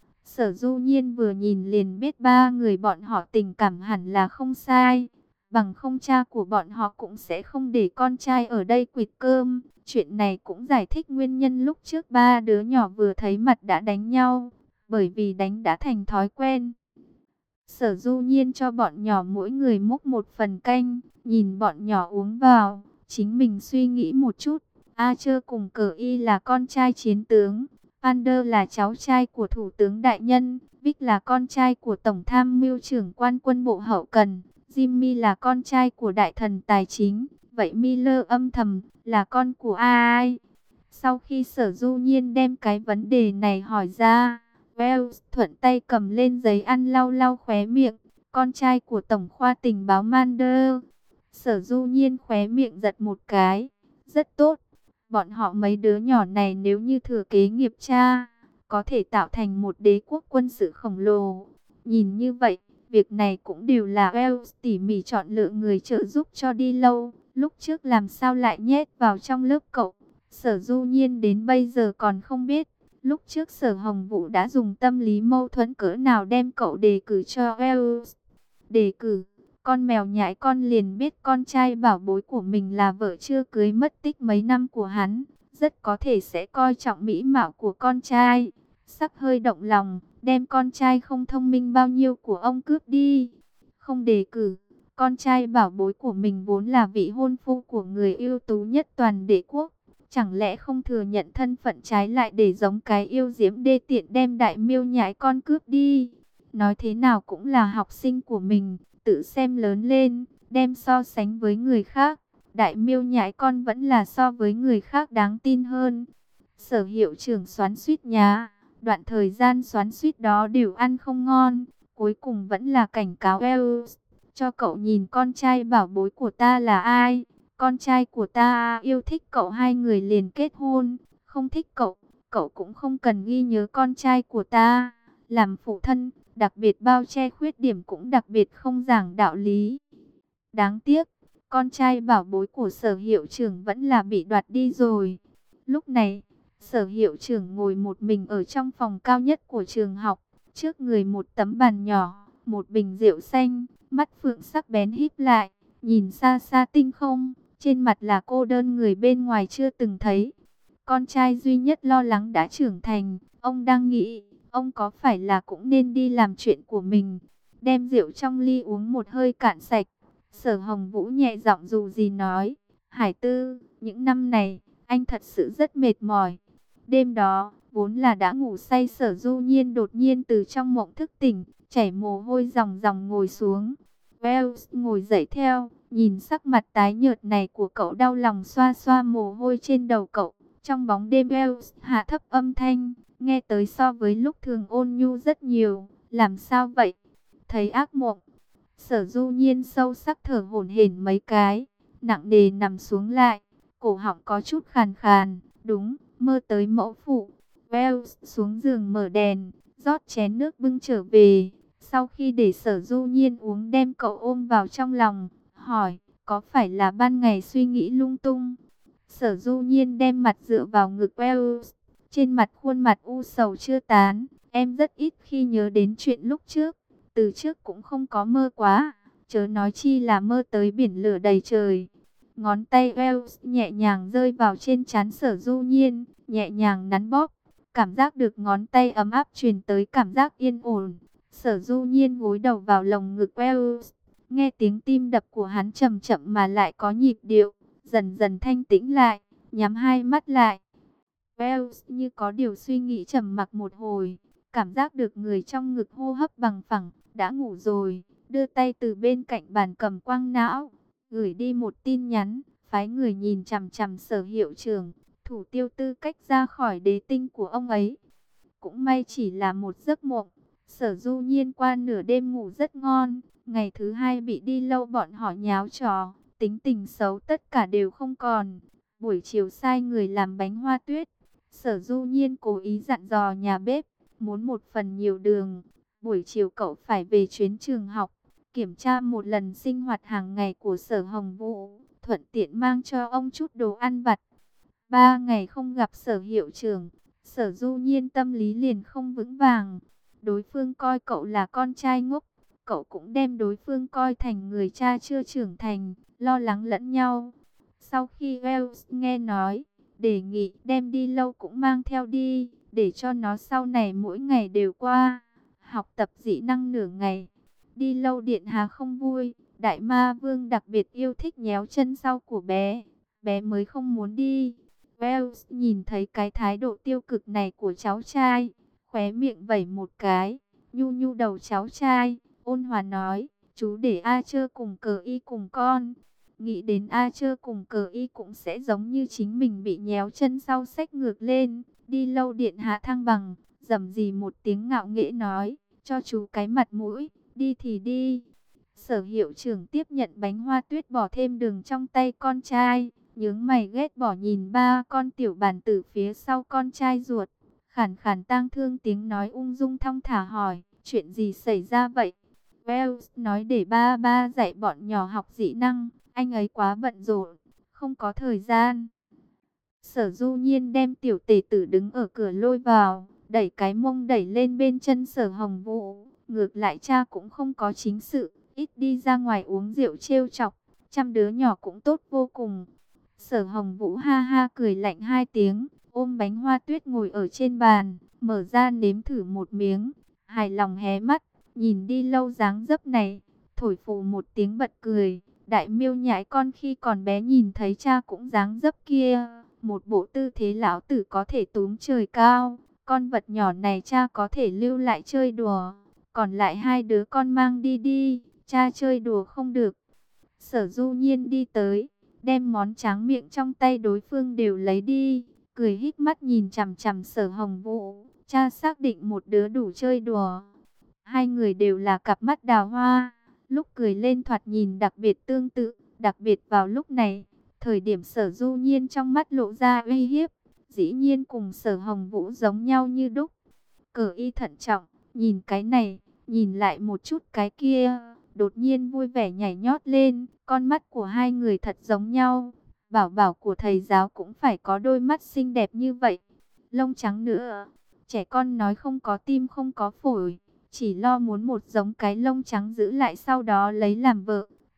Sở Du Nhiên vừa nhìn liền biết ba người bọn họ tình cảm hẳn là không sai. Bằng không cha của bọn họ cũng sẽ không để con trai ở đây quỵt cơm. Chuyện này cũng giải thích nguyên nhân lúc trước ba đứa nhỏ vừa thấy mặt đã đánh nhau. Bởi vì đánh đã thành thói quen. Sở Du Nhiên cho bọn nhỏ mỗi người múc một phần canh. Nhìn bọn nhỏ uống vào. Chính mình suy nghĩ một chút. A Chơ cùng Cờ Y là con trai chiến tướng. Pander là cháu trai của Thủ tướng Đại Nhân, Vic là con trai của Tổng tham mưu trưởng quan quân bộ hậu cần, Jimmy là con trai của Đại thần Tài chính, vậy Miller âm thầm là con của ai? Sau khi Sở Du Nhiên đem cái vấn đề này hỏi ra, Wells thuận tay cầm lên giấy ăn lau lau khóe miệng, con trai của Tổng khoa tình báo Mander. Sở Du Nhiên khóe miệng giật một cái, rất tốt. Bọn họ mấy đứa nhỏ này nếu như thừa kế nghiệp cha, có thể tạo thành một đế quốc quân sự khổng lồ. Nhìn như vậy, việc này cũng đều là Wells tỉ mỉ chọn lựa người trợ giúp cho đi lâu. Lúc trước làm sao lại nhét vào trong lớp cậu. Sở Du Nhiên đến bây giờ còn không biết. Lúc trước Sở Hồng Vũ đã dùng tâm lý mâu thuẫn cỡ nào đem cậu đề cử cho Wells. Đề cử. Con mèo nhãi con liền biết con trai bảo bối của mình là vợ chưa cưới mất tích mấy năm của hắn, rất có thể sẽ coi trọng mỹ mạo của con trai. Sắc hơi động lòng, đem con trai không thông minh bao nhiêu của ông cướp đi. Không đề cử, con trai bảo bối của mình vốn là vị hôn phu của người ưu tú nhất toàn đế quốc. Chẳng lẽ không thừa nhận thân phận trái lại để giống cái yêu diễm đê tiện đem đại miêu nhãi con cướp đi. Nói thế nào cũng là học sinh của mình. Tự xem lớn lên, đem so sánh với người khác, đại miêu nhãi con vẫn là so với người khác đáng tin hơn. Sở hiệu trưởng xoắn suýt nhá, đoạn thời gian xoắn suýt đó đều ăn không ngon, cuối cùng vẫn là cảnh cáo Wells, cho cậu nhìn con trai bảo bối của ta là ai, con trai của ta yêu thích cậu hai người liền kết hôn, không thích cậu, cậu cũng không cần ghi nhớ con trai của ta, làm phụ thân. Đặc biệt bao che khuyết điểm cũng đặc biệt không giảng đạo lý. Đáng tiếc, con trai bảo bối của Sở hiệu trưởng vẫn là bị đoạt đi rồi. Lúc này, Sở hiệu trưởng ngồi một mình ở trong phòng cao nhất của trường học, trước người một tấm bàn nhỏ, một bình rượu xanh, mắt phượng sắc bén híp lại, nhìn xa xa tinh không, trên mặt là cô đơn người bên ngoài chưa từng thấy. Con trai duy nhất lo lắng đã trưởng thành, ông đang nghĩ, ông có phải là cũng nên đi làm chuyện của mình. Đem rượu trong ly uống một hơi cạn sạch, Sở Hồng Vũ nhẹ giọng dù gì nói, Hải Tư, những năm này, anh thật sự rất mệt mỏi. Đêm đó, vốn là đã ngủ say Sở Du Nhiên đột nhiên từ trong mộng thức tỉnh, chảy mồ hôi ròng ròng ngồi xuống. Wells ngồi dậy theo, nhìn sắc mặt tái nhợt này của cậu đau lòng xoa xoa mồ hôi trên đầu cậu. Trong bóng đêm Wells hạ thấp âm thanh, nghe tới so với lúc thường ôn nhu rất nhiều. Làm sao vậy? Thấy ác mộng. Sở Du Nhiên sâu sắc thở hổn hển mấy cái, nặng nề nằm xuống lại, cổ họng có chút khàn khàn. Đúng, mơ tới mẫu phụ. Wells xuống giường mở đèn, rót chén nước bưng trở về. Sau khi để Sở Du Nhiên uống đem cậu ôm vào trong lòng, hỏi, có phải là ban ngày suy nghĩ lung tung? Sở Du Nhiên đem mặt dựa vào ngực Wells, trên mặt khuôn mặt u sầu chưa tán. Em rất ít khi nhớ đến chuyện lúc trước, từ trước cũng không có mơ quá, chớ nói chi là mơ tới biển lửa đầy trời. Ngón tay Wells nhẹ nhàng rơi vào trên trán Sở Du Nhiên, nhẹ nhàng nắn bóp, cảm giác được ngón tay ấm áp truyền tới cảm giác yên ổn. Sở Du Nhiên gối đầu vào lồng ngực Wells, nghe tiếng tim đập của hắn chậm chậm mà lại có nhịp điệu, dần dần thanh tĩnh lại, nhắm hai mắt lại. Wells như có điều suy nghĩ trầm mặc một hồi, cảm giác được người trong ngực hô hấp bằng phẳng, đã ngủ rồi, đưa tay từ bên cạnh bàn cầm quang não, gửi đi một tin nhắn, phái người nhìn chằm chằm Sở hiệu trưởng, thủ tiêu tư cách ra khỏi đế tinh của ông ấy. Cũng may chỉ là một giấc mộng. Sở Du Nhiên qua nửa đêm ngủ rất ngon, ngày thứ hai bị đi lâu bọn họ nháo trò, tính tình xấu tất cả đều không còn. Buổi chiều sai người làm bánh hoa tuyết, Sở Du Nhiên cố ý dặn dò nhà bếp, muốn một phần nhiều đường. Buổi chiều cậu phải về chuyến trường học, kiểm tra một lần sinh hoạt hàng ngày của Sở Hồng Vũ, thuận tiện mang cho ông chút đồ ăn vặt. 3 ngày không gặp Sở hiệu trưởng, Sở Du Nhiên tâm lý liền không vững vàng. Đối phương coi cậu là con trai ngốc, cậu cũng đem đối phương coi thành người cha chưa trưởng thành, lo lắng lẫn nhau. Sau khi Wells nghe nói, đề nghị đem đi lâu cũng mang theo đi, để cho nó sau này mỗi ngày đều qua học tập dị năng nửa ngày. Đi lâu điện hạ không vui, Đại Ma Vương đặc biệt yêu thích nhéo chân sau của bé, bé mới không muốn đi. Wells nhìn thấy cái thái độ tiêu cực này của cháu trai, khóe miệng vẩy một cái, nhu nhu đầu cháu trai, ôn hòa nói, chú để A Chơ cùng Cờ Y cùng con. Nghĩ đến A Chơ cùng Cờ Y cũng sẽ giống như chính mình bị nhéo chân sau xách ngược lên. Đi lâu điện hạ thăng bằng, rầm rì một tiếng ngạo nghễ nói, cho chú cái mặt mũi, đi thì đi. Sở hiệu trưởng tiếp nhận bánh hoa tuyết bỏ thêm đường trong tay con trai, nhướng mày ghét bỏ nhìn ba con tiểu bản tử phía sau con trai ruột. Khàn khàn tang thương tiếng nói ung dung thong thả hỏi, chuyện gì xảy ra vậy? Wells nói để ba ba dạy bọn nhỏ học dị năng, anh ấy quá bận rộn, không có thời gian. Sở Du Nhiên đem tiểu tể tử đứng ở cửa lôi vào, đẩy cái mông đẩy lên bên chân Sở Hồng Vũ. Ngược lại cha cũng không có chính sự, ít đi ra ngoài uống rượu trêu chọc, chăm đứa nhỏ cũng tốt vô cùng. Sở Hồng Vũ ha ha cười lạnh hai tiếng, ôm bánh hoa tuyết ngồi ở trên bàn, mở ra nếm thử một miếng, hài lòng hé mắt, nhìn đi lâu dáng dấp này, thổi phù một tiếng bật cười. Đại miêu nhãi con khi còn bé nhìn thấy cha cũng dáng dấp kia, một bộ tư thế lão tử có thể túm trời cao, con vật nhỏ này cha có thể lưu lại chơi đùa, còn lại hai đứa con mang đi đi, cha chơi đùa không được. Sở Du Nhiên đi tới, đem món tráng miệng trong tay đối phương đều lấy đi, cười híp mắt nhìn chằm chằm Sở Hồng Vũ, cha xác định một đứa đủ chơi đùa. Hai người đều là cặp mắt đào hoa, lúc cười lên thoạt nhìn đặc biệt tương tự, đặc biệt vào lúc này, thời điểm Sở Du Nhiên trong mắt lộ ra uy hiếp, dĩ nhiên cùng Sở Hồng Vũ giống nhau như đúc. Cờ Y thận trọng, nhìn cái này, nhìn lại một chút cái kia, đột nhiên vui vẻ nhảy nhót lên, con mắt của hai người thật giống nhau. Bảo bảo của thầy giáo cũng phải có đôi mắt xinh đẹp như vậy. Lông trắng nữa, trẻ con nói không có tim không có phổi, chỉ lo muốn một giống cái lông trắng giữ lại sau đó lấy làm vợ.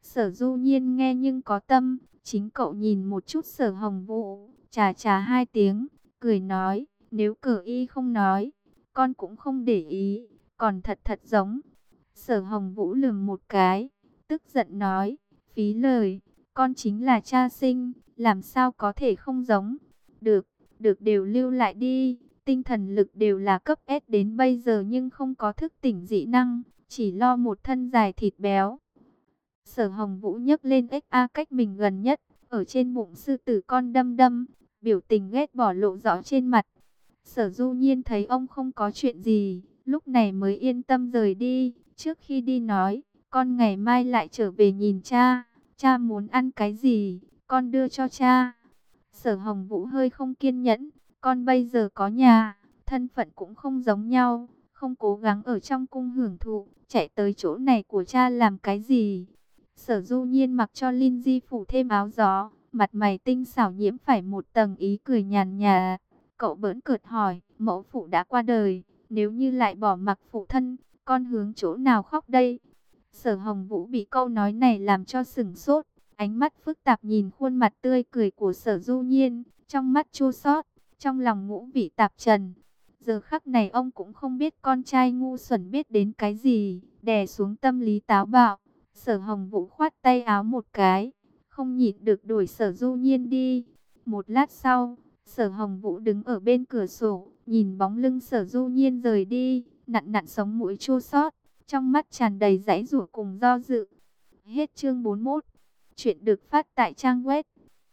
Sở Du Nhiên nghe nhưng có tâm, chính cậu nhìn một chút Sở Hồng Vũ, chà chà hai tiếng, cười nói, nếu Cờ Y không nói, con cũng không để ý, còn thật thật giống. Sở Hồng Vũ lườm một cái, tức giận nói, phí lời, con chính là cha sinh, làm sao có thể không giống. Được, được đều lưu lại đi, tinh thần lực đều là cấp S đến bây giờ nhưng không có thức tỉnh dị năng, chỉ lo một thân dài thịt béo. Sở Hồng Vũ nhấc lên XA cách mình gần nhất, ở trên bụng sư tử con đâm đâm, biểu tình ghét bỏ lộ rõ trên mặt. Sở Du Nhiên thấy ông không có chuyện gì, lúc này mới yên tâm rời đi. Trước khi đi nói, con ngày mai lại trở về nhìn cha, cha muốn ăn cái gì, con đưa cho cha. Sở Hồng Vũ hơi không kiên nhẫn, con bây giờ có nhà, thân phận cũng không giống nhau, không cố gắng ở trong cung hưởng thụ, chạy tới chỗ này của cha làm cái gì. Sở Du Nhiên mặc cho Linh Di phủ thêm áo gió, mặt mày tinh xảo nhiễm phải một tầng ý cười nhàn nhạt. Cậu bỡn cợt hỏi, mẫu phụ đã qua đời, nếu như lại bỏ mặc phụ thân, con hướng chỗ nào khóc đây? Sở Hồng Vũ bị câu nói này làm cho sửng sốt, ánh mắt phức tạp nhìn khuôn mặt tươi cười của Sở Du Nhiên, trong mắt chua xót, trong lòng ngũ vị tạp trần. Giờ khắc này ông cũng không biết con trai ngu xuẩn biết đến cái gì, đè xuống tâm lý táo bạo. Sở Hồng Vũ khoát tay áo một cái, không nhịn được đuổi Sở Du Nhiên đi. Một lát sau, Sở Hồng Vũ đứng ở bên cửa sổ, nhìn bóng lưng Sở Du Nhiên rời đi, nặn nặn sống mũi chua xót, trong mắt tràn đầy giãy giụa cùng do dự. Hết chương 41. Chuyện được phát tại trang web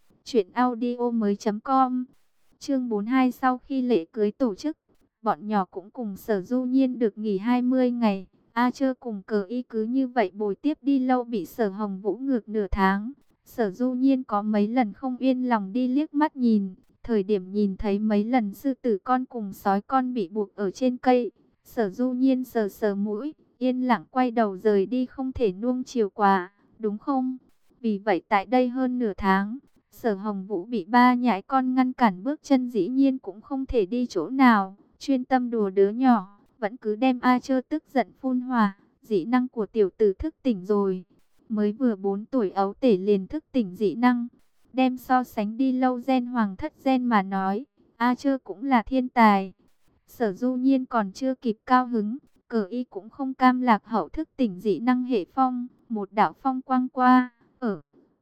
truyệnaudiomoi.com. Chương 42 sau khi lễ cưới tổ chức, bọn nhỏ cũng cùng Sở Du Nhiên được nghỉ 20 ngày. A Chơ cùng Cờ Y cứ như vậy bồi tiếp đi lâu bị Sở Hồng Vũ ngược nửa tháng. Sở Du Nhiên có mấy lần không yên lòng đi liếc mắt nhìn. Thời điểm nhìn thấy mấy lần sư tử con cùng sói con bị buộc ở trên cây, Sở Du Nhiên sờ sờ mũi, yên lặng quay đầu rời đi, không thể nuông chiều quá, đúng không? Vì vậy tại đây hơn nửa tháng, Sở Hồng Vũ bị ba nhãi con ngăn cản bước chân, dĩ nhiên cũng không thể đi chỗ nào, chuyên tâm đùa đứa nhỏ, vẫn cứ đem A Chơ tức giận phun hỏa. Dị năng của tiểu tử thức tỉnh rồi, mới vừa 4 tuổi ấu tể liền thức tỉnh dị năng, đem so sánh đi lâu gen hoàng thất gen mà nói, A Chơ cũng là thiên tài. Sở Du Nhiên còn chưa kịp cao hứng, Cờ Y cũng không cam lạc hậu thức tỉnh dị năng hệ phong, một đạo phong quang qua,